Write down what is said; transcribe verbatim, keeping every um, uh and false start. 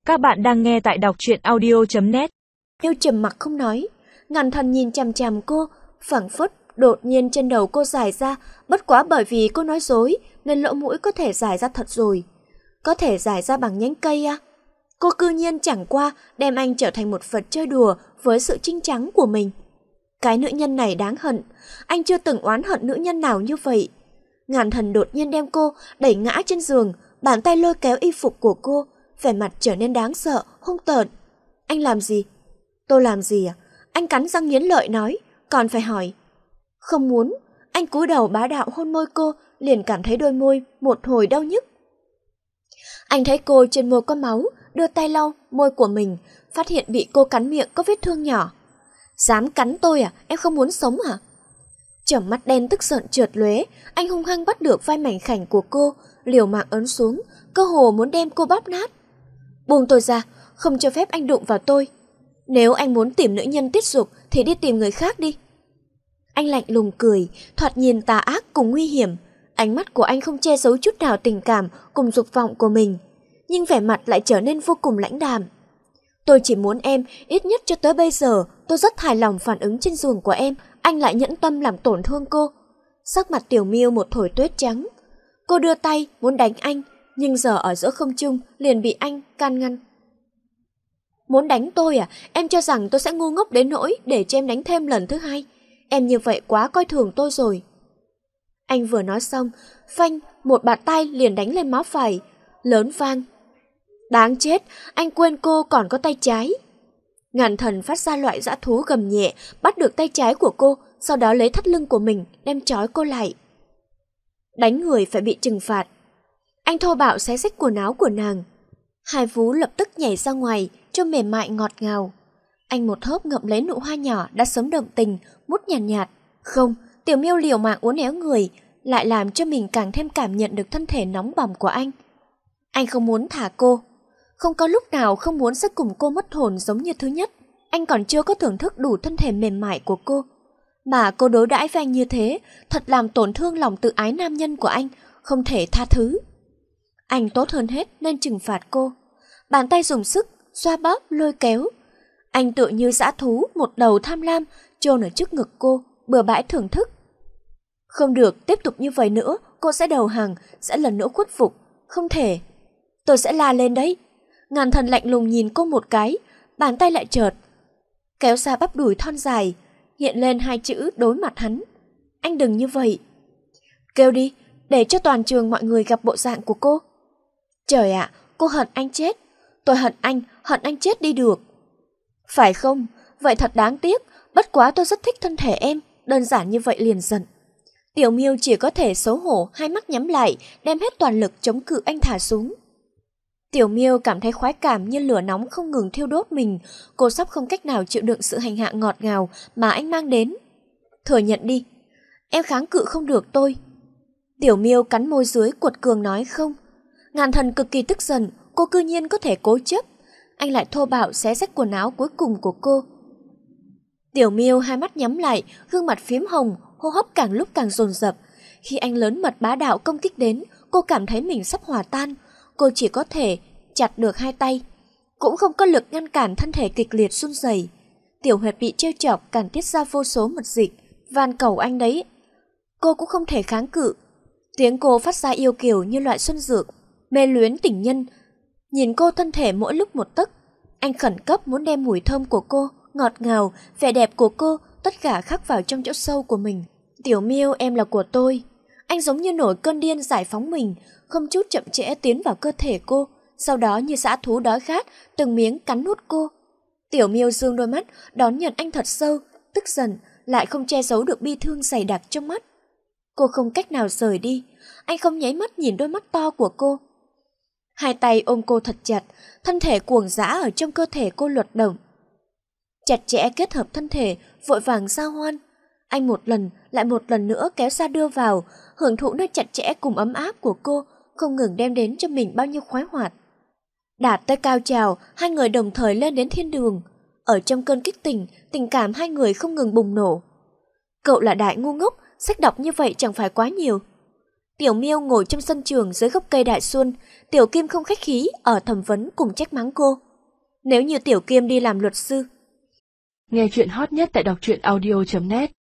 Các bạn đang nghe tại đọc truyện audio chấm net. Yêu trầm mặc không nói, Ngàn Thần nhìn chằm chằm cô, phảng phất đột nhiên trên đầu cô dài ra, bất quá bởi vì cô nói dối nên lỗ mũi có thể dài ra thật rồi. Có thể dài ra bằng nhánh cây à? Cô cư nhiên chẳng qua đem anh trở thành một vật chơi đùa với sự trinh trắng của mình. Cái nữ nhân này đáng hận, anh chưa từng oán hận nữ nhân nào như vậy. Ngàn Thần đột nhiên đem cô đẩy ngã trên giường, bàn tay lôi kéo y phục của cô, vẻ mặt trở nên đáng sợ, hung tợn. Anh làm gì? Tôi làm gì à? Anh cắn răng nghiến lợi nói, còn phải hỏi. Không muốn, anh cúi đầu bá đạo hôn môi cô, liền cảm thấy đôi môi một hồi đau nhức. Anh thấy cô trên môi có máu, đưa tay lau môi của mình, phát hiện bị cô cắn miệng có vết thương nhỏ. Dám cắn tôi à? Em không muốn sống hả? Tròng mắt đen tức giận trượt lóe, anh hung hăng bắt được vai mảnh khảnh của cô, liều mạng ấn xuống, cơ hồ muốn đem cô bóp nát. Buông tôi ra, không cho phép anh đụng vào tôi. Nếu anh muốn tìm nữ nhân tiết dục thì đi tìm người khác đi. Anh lạnh lùng cười, thoạt nhìn tà ác cùng nguy hiểm. Ánh mắt của anh không che giấu chút nào tình cảm cùng dục vọng của mình, nhưng vẻ mặt lại trở nên vô cùng lãnh đạm. Tôi chỉ muốn em, ít nhất cho tới bây giờ, tôi rất hài lòng phản ứng trên giường của em, anh lại nhẫn tâm làm tổn thương cô. Sắc mặt Tiểu Miêu một thổi tuyết trắng. Cô đưa tay muốn đánh anh, nhưng giờ ở giữa không trung liền bị anh can ngăn. Muốn đánh tôi à? Em cho rằng tôi sẽ ngu ngốc đến nỗi để cho em đánh thêm lần thứ hai. Em như vậy quá coi thường tôi rồi. Anh vừa nói xong, phanh, một bạt tay liền đánh lên má phải, lớn vang. Đáng chết, anh quên cô còn có tay trái. Ngàn Thần phát ra loại dã thú gầm nhẹ, bắt được tay trái của cô, sau đó lấy thắt lưng của mình đem trói cô lại. Đánh người phải bị trừng phạt. Anh thô bạo xé rách quần áo của nàng. Hai vú lập tức nhảy ra ngoài, trông mềm mại ngọt ngào. Anh một hớp ngậm lấy nụ hoa nhỏ đã sớm động tình, mút nhàn nhạt, nhạt. Không, Tiểu Miêu liều mạng uốn éo người, lại làm cho mình càng thêm cảm nhận được thân thể nóng bỏng của anh. Anh không muốn thả cô. Không có lúc nào không muốn sẽ cùng cô mất hồn giống như thứ nhất. Anh còn chưa có thưởng thức đủ thân thể mềm mại của cô. Mà cô đối đãi với anh như thế, thật làm tổn thương lòng tự ái nam nhân của anh, không thể tha thứ. Anh tốt hơn hết nên trừng phạt cô. Bàn tay dùng sức, xoa bóp, lôi kéo. Anh tựa như dã thú, một đầu tham lam, chôn ở trước ngực cô, bừa bãi thưởng thức. Không được, tiếp tục như vậy nữa, cô sẽ đầu hàng, sẽ lần nữa khuất phục. Không thể. Tôi sẽ la lên đấy. Ngàn Thần lạnh lùng nhìn cô một cái, bàn tay lại chợt kéo ra bắp đùi thon dài, hiện lên hai chữ đối mặt hắn. Anh đừng như vậy. Kêu đi, để cho toàn trường mọi người gặp bộ dạng của cô. Trời ạ, cô hận anh chết. Tôi hận anh, hận anh chết đi được. Phải không? Vậy thật đáng tiếc, bất quá tôi rất thích thân thể em, đơn giản như vậy liền giận. Tiểu Miêu chỉ có thể xấu hổ, hai mắt nhắm lại, đem hết toàn lực chống cự anh thả xuống. Tiểu Miêu cảm thấy khoái cảm như lửa nóng không ngừng thiêu đốt mình, cô sắp không cách nào chịu đựng sự hành hạ ngọt ngào mà anh mang đến. Thừa nhận đi, em kháng cự không được tôi. Tiểu Miêu cắn môi dưới cuột cường nói không. Ngàn Thần cực kỳ tức giận, cô cư nhiên có thể cố chấp. Anh lại thô bạo xé rách quần áo cuối cùng của cô. Tiểu Miêu hai mắt nhắm lại, gương mặt phím hồng, hô hấp càng lúc càng dồn dập. Khi anh lớn mật bá đạo công kích đến, cô cảm thấy mình sắp hòa tan. Cô chỉ có thể chặt được hai tay, cũng không có lực ngăn cản thân thể kịch liệt run rẩy. Tiểu Huyệt bị trêu chọc càng tiết ra vô số mật dịch, van cầu anh đấy. Cô cũng không thể kháng cự. Tiếng cô phát ra yêu kiều như loại xuân dược, mê luyến tình nhân. Nhìn cô thân thể mỗi lúc một tấc, anh khẩn cấp muốn đem mùi thơm của cô, ngọt ngào, vẻ đẹp của cô, tất cả khắc vào trong chỗ sâu của mình. Tiểu Miêu, em là của tôi. Anh giống như nổi cơn điên giải phóng mình, không chút chậm trễ tiến vào cơ thể cô, sau đó như dã thú đói khát, từng miếng cắn nuốt cô. Tiểu Miêu dương đôi mắt, đón nhận anh thật sâu, tức giận, lại không che giấu được bi thương dày đặc trong mắt. Cô không cách nào rời đi, anh không nháy mắt nhìn đôi mắt to của cô. Hai tay ôm cô thật chặt, thân thể cuồng dã ở trong cơ thể cô luật động. Chặt chẽ kết hợp thân thể, vội vàng giao hoan. Anh một lần, lại một lần nữa kéo xa đưa vào, hưởng thụ nơi chặt chẽ cùng ấm áp của cô, không ngừng đem đến cho mình bao nhiêu khoái hoạt. Đạt tới cao trào, hai người đồng thời lên đến thiên đường. Ở trong cơn kích tình, tình cảm hai người không ngừng bùng nổ. Cậu là đại ngu ngốc, sách đọc như vậy chẳng phải quá nhiều. Tiểu Miêu ngồi trong sân trường dưới gốc cây đại xuân, Tiểu Kim không khách khí ở thẩm vấn cùng trách mắng cô. Nếu như Tiểu Kim đi làm luật sư. Nghe chuyện hot nhất tại đọc truyện audio chấm net